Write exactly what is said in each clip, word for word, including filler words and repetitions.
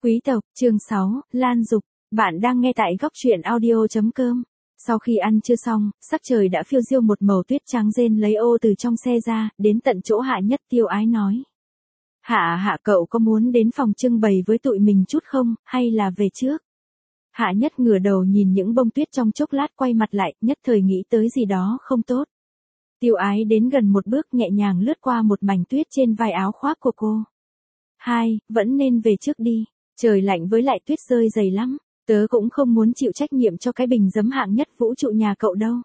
Quý tộc, chương sáu, Lan Dục, bạn đang nghe tại góc truyện audio chấm com. Sau khi ăn trưa xong, sắc trời đã phiêu diêu một màu tuyết trắng rên lấy ô từ trong xe ra, đến tận chỗ Hạ Nhất Tiêu Ái nói. Hạ hạ cậu có muốn đến phòng trưng bày với tụi mình chút không, hay là về trước? Hạ Nhất ngửa đầu nhìn những bông tuyết trong chốc lát quay mặt lại, nhất thời nghĩ tới gì đó không tốt. Tiêu Ái đến gần một bước nhẹ nhàng lướt qua một mảnh tuyết trên vai áo khoác của cô. Hai, vẫn nên về trước đi. Trời lạnh với lại tuyết rơi dày lắm, tớ cũng không muốn chịu trách nhiệm cho cái bình giấm hạng nhất vũ trụ nhà cậu đâu.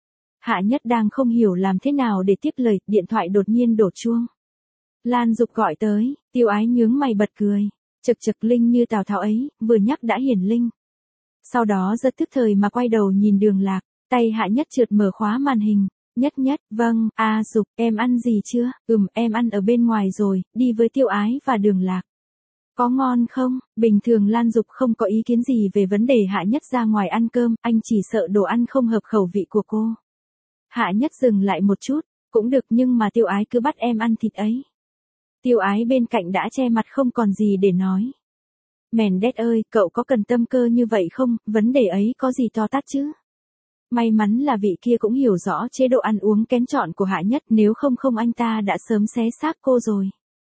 Hạ Nhất đang không hiểu làm thế nào để tiếp lời, điện thoại đột nhiên đổ chuông. Lan Dục gọi tới, Tiêu Ái nhướng mày bật cười, chực chực Linh như Tào Tháo ấy, vừa nhắc đã hiển linh. Sau đó rất tức thời mà quay đầu nhìn Đường Lạc, tay Hạ Nhất trượt mở khóa màn hình. Nhất Nhất, vâng, a Dục, em ăn gì chưa? Ừm, em ăn ở bên ngoài rồi, đi với Tiêu Ái và Đường Lạc. Có ngon không? Bình thường Lan Dục không có ý kiến gì về vấn đề Hạ Nhất ra ngoài ăn cơm, anh chỉ sợ đồ ăn không hợp khẩu vị của cô. Hạ Nhất dừng lại một chút, cũng được nhưng mà Tiêu Ái cứ bắt em ăn thịt ấy. Tiêu Ái bên cạnh đã che mặt không còn gì để nói. Mendes ơi, cậu có cần tâm cơ như vậy không, vấn đề ấy có gì to tát chứ? May mắn là vị kia cũng hiểu rõ chế độ ăn uống kén chọn của Hạ Nhất, nếu không không anh ta đã sớm xé xác cô rồi.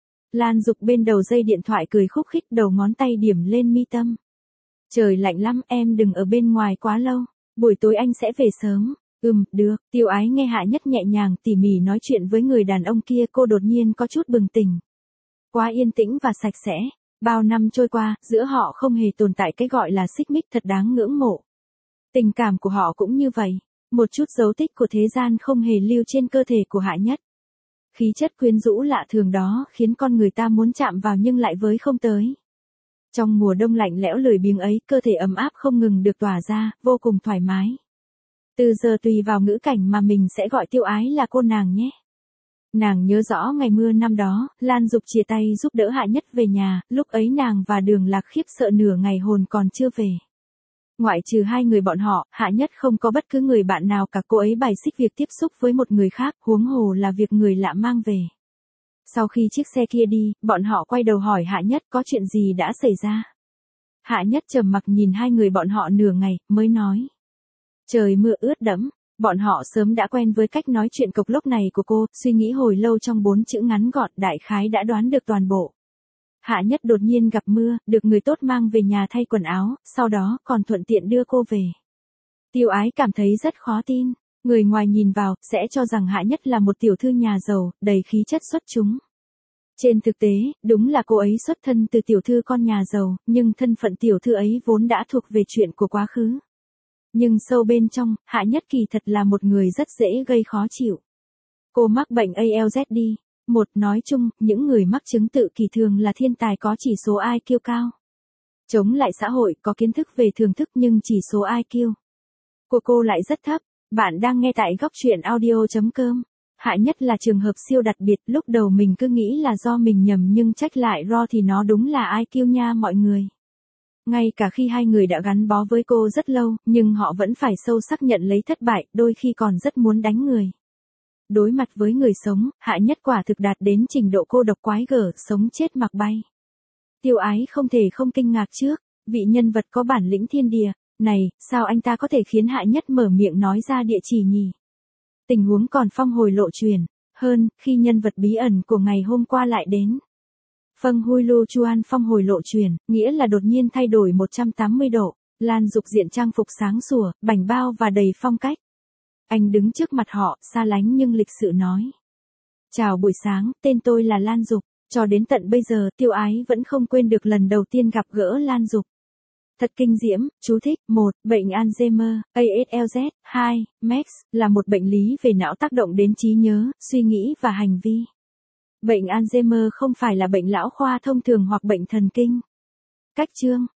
Lan Dục bên đầu dây điện thoại cười khúc khích, đầu ngón tay điểm lên mi tâm. Trời lạnh lắm, em đừng ở bên ngoài quá lâu, buổi tối anh sẽ về sớm. Ừm, được. Tiêu Ái nghe Hạ Nhất nhẹ nhàng tỉ mỉ nói chuyện với người đàn ông kia, cô đột nhiên có chút bừng tỉnh. Quá yên tĩnh và sạch sẽ, bao năm trôi qua, giữa họ không hề tồn tại cái gọi là xích mích, thật đáng ngưỡng mộ. Tình cảm của họ cũng như vậy, một chút dấu tích của thế gian không hề lưu trên cơ thể của Hạ Nhất. Khí chất quyến rũ lạ thường đó khiến con người ta muốn chạm vào nhưng lại với không tới. Trong mùa đông lạnh lẽo lười biếng ấy, cơ thể ấm áp không ngừng được tỏa ra, vô cùng thoải mái. Từ giờ tùy vào ngữ cảnh mà mình sẽ gọi Tiêu Ái là cô nàng nhé. Nàng nhớ rõ ngày mưa năm đó, Lan Dục chia tay giúp đỡ Hạ Nhất về nhà, lúc ấy nàng và Đường Lạc khiếp sợ nửa ngày hồn còn chưa về. Ngoại trừ hai người bọn họ, Hạ Nhất không có bất cứ người bạn nào cả, cô ấy bài xích việc tiếp xúc với một người khác, huống hồ là việc người lạ mang về. Sau khi chiếc xe kia đi, bọn họ quay đầu hỏi Hạ Nhất có chuyện gì đã xảy ra. Hạ Nhất trầm mặc nhìn hai người bọn họ nửa ngày, mới nói. Trời mưa ướt đẫm, bọn họ sớm đã quen với cách nói chuyện cộc lốc này của cô, suy nghĩ hồi lâu trong bốn chữ ngắn gọn, đại khái đã đoán được toàn bộ. Hạ Nhất đột nhiên gặp mưa, được người tốt mang về nhà thay quần áo, sau đó còn thuận tiện đưa cô về. Tiêu Ái cảm thấy rất khó tin, người ngoài nhìn vào, sẽ cho rằng Hạ Nhất là một tiểu thư nhà giàu, đầy khí chất xuất chúng. Trên thực tế, đúng là cô ấy xuất thân từ tiểu thư con nhà giàu, nhưng thân phận tiểu thư ấy vốn đã thuộc về chuyện của quá khứ. Nhưng sâu bên trong, Hạ Nhất kỳ thật là một người rất dễ gây khó chịu. Cô mắc bệnh a lờ dét đi. Một, nói chung, những người mắc chứng tự kỷ thường là thiên tài có chỉ số i kiu cao. Chống lại xã hội, có kiến thức về thưởng thức nhưng chỉ số i kiu của cô lại rất thấp. Bạn đang nghe tại góc truyện audio chấm com. Hạ Nhất là trường hợp siêu đặc biệt, lúc đầu mình cứ nghĩ là do mình nhầm nhưng trách lại ro thì nó đúng là i kiu nha mọi người. Ngay cả khi hai người đã gắn bó với cô rất lâu, nhưng họ vẫn phải sâu sắc nhận lấy thất bại, đôi khi còn rất muốn đánh người. Đối mặt với người sống, Hạ Nhất quả thực đạt đến trình độ cô độc quái gở, sống chết mặc bay. Tiêu Ái không thể không kinh ngạc trước, vị nhân vật có bản lĩnh thiên địa, này, sao anh ta có thể khiến Hạ Nhất mở miệng nói ra địa chỉ nhỉ? Tình huống còn phong hồi lộ truyền, hơn, khi nhân vật bí ẩn của ngày hôm qua lại đến. Phâng Hui Lu Chuan phong hồi lộ truyền, nghĩa là đột nhiên thay đổi một trăm tám mươi độ, Lan Dục diện trang phục sáng sủa, bảnh bao và đầy phong cách. Anh đứng trước mặt họ, xa lánh nhưng lịch sự nói. Chào buổi sáng, tên tôi là Lan Dục, cho đến tận bây giờ Tiêu Ái vẫn không quên được lần đầu tiên gặp gỡ Lan Dục. Thật kinh diễm, chú thích, một, bệnh Alzheimer, a ét lờ dét, hai, Max, là một bệnh lý về não tác động đến trí nhớ, suy nghĩ và hành vi. Bệnh Alzheimer không phải là bệnh lão khoa thông thường hoặc bệnh thần kinh. Cách chương,